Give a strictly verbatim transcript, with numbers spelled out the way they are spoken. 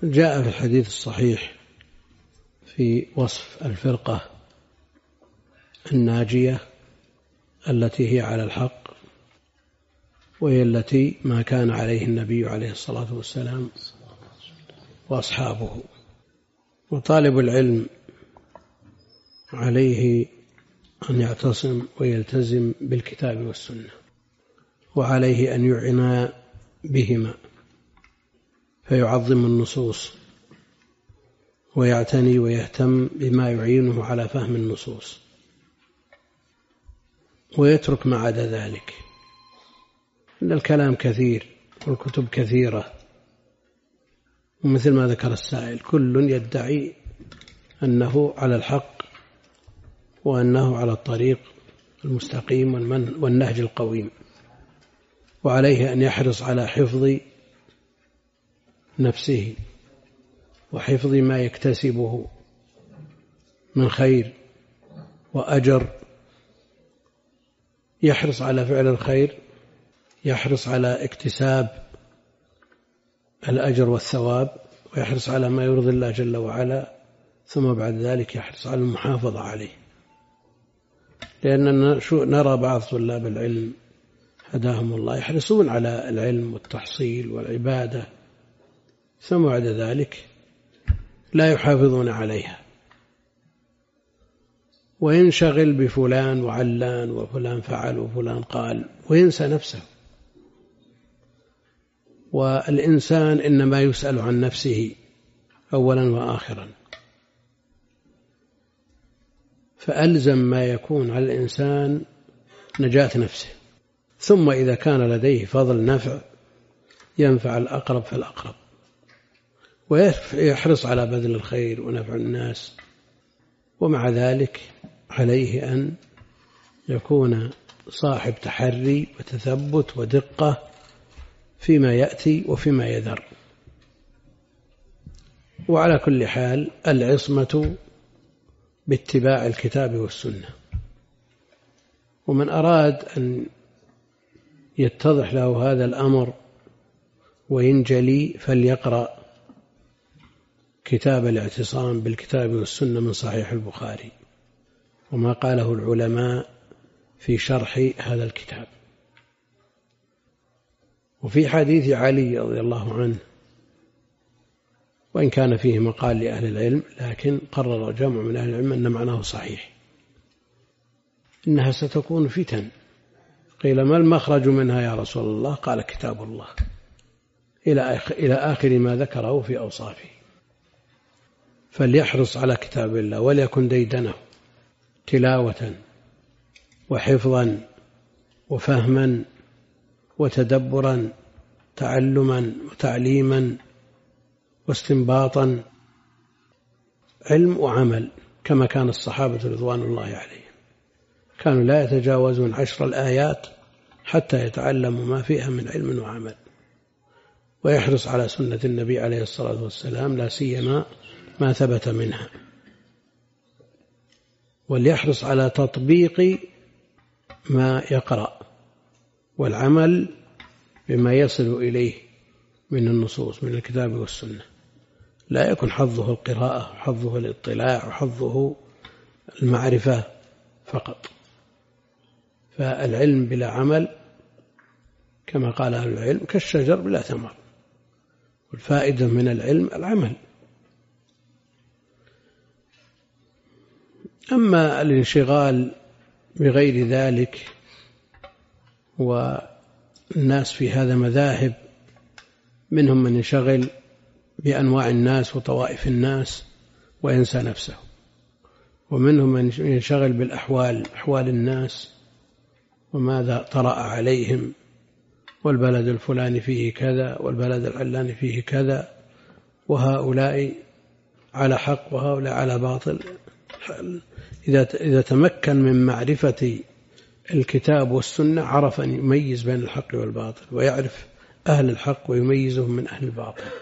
جاء في الحديث الصحيح في وصف الفرقة الناجية التي هي على الحق، وهي التي ما كان عليه النبي عليه الصلاة والسلام وأصحابه. وطالب العلم عليه أن يعتصم ويلتزم بالكتاب والسنة، وعليه أن يعنى بهما فيعظم النصوص ويعتني ويهتم بما يعينه على فهم النصوص، ويترك ما عدا ذلك. إن الكلام كثير والكتب كثيرة، ومثل ما ذكر السائل كل يدعي أنه على الحق وأنه على الطريق المستقيم والنهج القويم، وعليه أن يحرص على حفظ نفسه وحفظ ما يكتسبه من خير وأجر، يحرص على فعل الخير، يحرص على اكتساب الأجر والثواب، ويحرص على ما يرضي الله جل وعلا، ثم بعد ذلك يحرص على المحافظة عليه. لأننا نرى بعض طلاب العلم هداهم الله يحرصون على العلم والتحصيل والعبادة، ثم بعد ذلك لا يحافظون عليها، وينشغل بفلان وعلان وفلان فعل وفلان قال، وينسى نفسه. والإنسان إنما يسأل عن نفسه أولا وآخرا، فألزم ما يكون على الإنسان نجاة نفسه، ثم إذا كان لديه فضل نفع ينفع الأقرب فالأقرب، ويحرص على بذل الخير ونفع الناس. ومع ذلك عليه أن يكون صاحب تحري وتثبت ودقة فيما يأتي وفيما يذر. وعلى كل حال العصمة باتباع الكتاب والسنة. ومن أراد أن يتضح له هذا الأمر وينجلي فليقرأ كتاب الاعتصام بالكتاب والسنة من صحيح البخاري، وما قاله العلماء في شرح هذا الكتاب. وفي حديث علي رضي الله عنه، وإن كان فيه مقال لأهل العلم، لكن قرر جمع من أهل العلم أن معناه صحيح، إنها ستكون فتن. قيل ما المخرج منها يا رسول الله؟ قال كتاب الله، إلى آخر ما ذكره في أوصافه. فليحرص على كتاب الله وليكن ديدنه تلاوة وحفظا وفهما وتدبرا، تعلما وتعليما واستنباطا، علم وعمل، كما كان الصحابة رضوان الله عليهم كانوا لا يتجاوزون عشر الآيات حتى يتعلموا ما فيها من علم وعمل. ويحرص على سنة النبي عليه الصلاة والسلام لا سيما ما ثبت منها، وليحرص على تطبيق ما يقرأ والعمل بما يصل إليه من النصوص من الكتاب والسنة. لا يكن حظه القراءة وحظه الاطلاع وحظه المعرفة فقط. فالعلم بلا عمل كما قال أهل العلم كالشجر بلا ثمر، والفائدة من العلم العمل. أما الانشغال بغير ذلك، والناس في هذا مذاهب، منهم من ينشغل بأنواع الناس وطوائف الناس وينسى نفسه، ومنهم من ينشغل بالأحوال، أحوال الناس وماذا طرأ عليهم، والبلد الفلاني فيه كذا والبلد العلاني فيه كذا، وهؤلاء على حق وهؤلاء على باطل. إذا تمكن من معرفة الكتاب والسنة عرف أن يميز بين الحق والباطل، ويعرف أهل الحق ويميزهم من أهل الباطل.